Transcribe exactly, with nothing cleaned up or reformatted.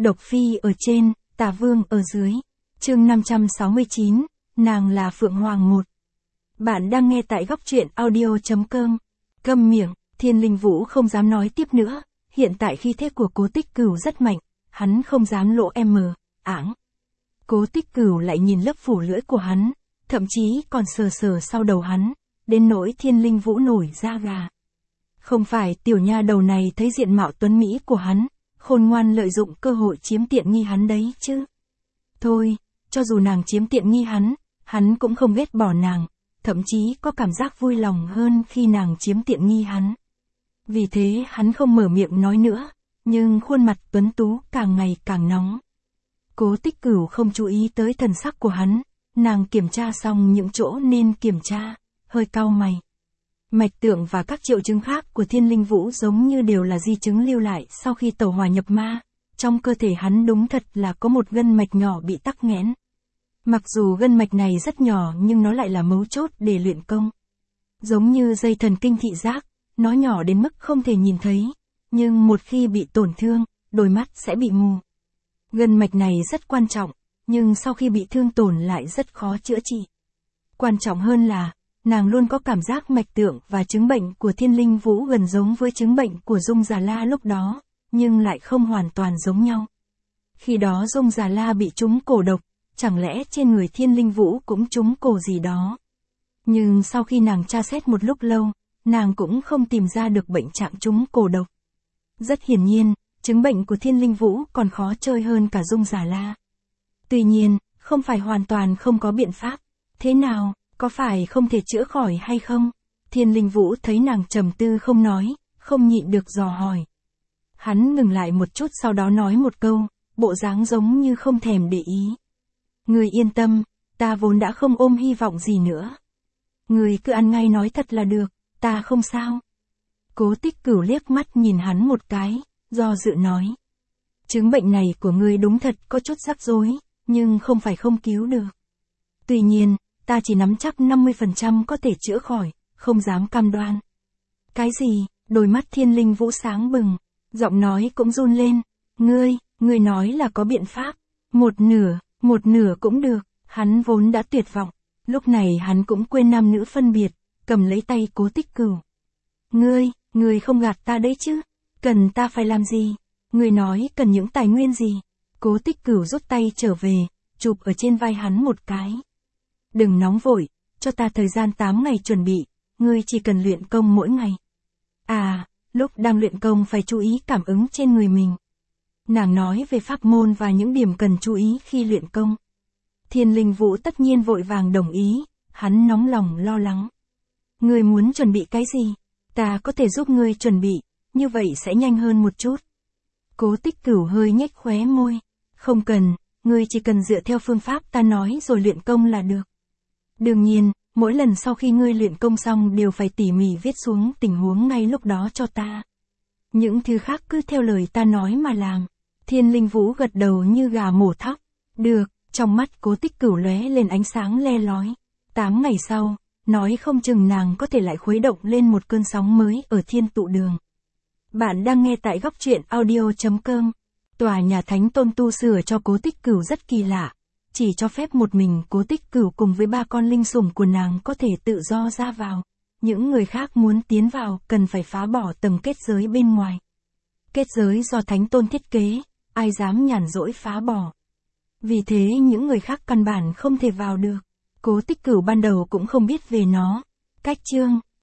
Độc Phi ở trên, Tà Vương ở dưới. Chương năm trăm sáu mươi chín, nàng là Phượng Hoàng một. Bạn đang nghe tại góc truyện audio chấm com. Câm miệng, Thiên Linh Vũ không dám nói tiếp nữa, hiện tại khí thế của Cố Tích Cửu rất mạnh, hắn không dám lộ em mờ, ảng. Cố Tích Cửu lại nhìn lớp phủ lưỡi của hắn, thậm chí còn sờ sờ sau đầu hắn, đến nỗi Thiên Linh Vũ nổi da gà. Không phải tiểu nha đầu này thấy diện mạo tuấn mỹ của hắn, khôn ngoan lợi dụng cơ hội chiếm tiện nghi hắn đấy chứ. Thôi, cho dù nàng chiếm tiện nghi hắn, hắn cũng không ghét bỏ nàng, thậm chí có cảm giác vui lòng hơn khi nàng chiếm tiện nghi hắn. Vì thế hắn không mở miệng nói nữa, nhưng khuôn mặt tuấn tú càng ngày càng nóng. Cố Tích Cửu không chú ý tới thần sắc của hắn, nàng kiểm tra xong những chỗ nên kiểm tra, hơi cau mày. Mạch tượng và các triệu chứng khác của Thiên Linh Vũ giống như đều là di chứng lưu lại sau khi tẩu hỏa nhập ma, trong cơ thể hắn đúng thật là có một gân mạch nhỏ bị tắc nghẽn. Mặc dù gân mạch này rất nhỏ nhưng nó lại là mấu chốt để luyện công. Giống như dây thần kinh thị giác, nó nhỏ đến mức không thể nhìn thấy, nhưng một khi bị tổn thương, đôi mắt sẽ bị mù. Gân mạch này rất quan trọng, nhưng sau khi bị thương tổn lại rất khó chữa trị. Quan trọng hơn là, nàng luôn có cảm giác mạch tượng và chứng bệnh của Thiên Linh Vũ gần giống với chứng bệnh của Dung Già La lúc đó, nhưng lại không hoàn toàn giống nhau. Khi đó Dung Già La bị trúng cổ độc, chẳng lẽ trên người Thiên Linh Vũ cũng trúng cổ gì đó. Nhưng sau khi nàng tra xét một lúc lâu, nàng cũng không tìm ra được bệnh trạng trúng cổ độc. Rất hiển nhiên, chứng bệnh của Thiên Linh Vũ còn khó chơi hơn cả Dung Già La. Tuy nhiên, không phải hoàn toàn không có biện pháp. Thế nào, có phải không thể chữa khỏi hay không? Thiên Linh Vũ thấy nàng trầm tư không nói, không nhịn được dò hỏi. Hắn ngừng lại một chút sau đó nói một câu, bộ dáng giống như không thèm để ý. Người yên tâm, ta vốn đã không ôm hy vọng gì nữa. Người cứ ăn ngay nói thật là được, ta không sao. Cố Tích Cửu liếc mắt nhìn hắn một cái, do dự nói. Chứng bệnh này của ngươi đúng thật có chút rắc rối, nhưng không phải không cứu được. Tuy nhiên, ta chỉ nắm chắc năm mươi phần trăm có thể chữa khỏi, không dám cam đoan. Cái gì? Đôi mắt Thiên Linh Vũ sáng bừng, giọng nói cũng run lên. Ngươi, ngươi nói là có biện pháp. Một nửa, một nửa cũng được. Hắn vốn đã tuyệt vọng. Lúc này hắn cũng quên nam nữ phân biệt, cầm lấy tay Cố Tích Cửu. Ngươi, ngươi không gạt ta đấy chứ? Cần ta phải làm gì? Ngươi nói cần những tài nguyên gì? Cố Tích Cửu rút tay trở về, chụp ở trên vai hắn một cái. Đừng nóng vội, cho ta thời gian tám ngày chuẩn bị, ngươi chỉ cần luyện công mỗi ngày. À, lúc đang luyện công phải chú ý cảm ứng trên người mình. Nàng nói về pháp môn và những điểm cần chú ý khi luyện công. Thiên Linh Vũ tất nhiên vội vàng đồng ý, hắn nóng lòng lo lắng. Ngươi muốn chuẩn bị cái gì? Ta có thể giúp ngươi chuẩn bị, như vậy sẽ nhanh hơn một chút. Cố Tích Cửu hơi nhếch khóe môi. Không cần, ngươi chỉ cần dựa theo phương pháp ta nói rồi luyện công là được. Đương nhiên, mỗi lần sau khi ngươi luyện công xong đều phải tỉ mỉ viết xuống tình huống ngay lúc đó cho ta. Những thứ khác cứ theo lời ta nói mà làm. Thiên Linh Vũ gật đầu như gà mổ thóc. Được, trong mắt Cố Tích Cửu lóe lên ánh sáng le lói. Tám ngày sau, nói không chừng nàng có thể lại khuấy động lên một cơn sóng mới ở Thiên Tụ Đường. Bạn đang nghe tại góc truyện audio chấm com. Tòa nhà Thánh Tôn tu sửa cho Cố Tích Cửu rất kỳ lạ. Chỉ cho phép một mình Cố Tích Cửu cùng với ba con linh sủng của nàng có thể tự do ra vào. Những người khác muốn tiến vào cần phải phá bỏ tầng kết giới bên ngoài. Kết giới do Thánh Tôn thiết kế, ai dám nhàn rỗi phá bỏ. Vì thế những người khác căn bản không thể vào được. Cố Tích Cửu ban đầu cũng không biết về nó. Cách chương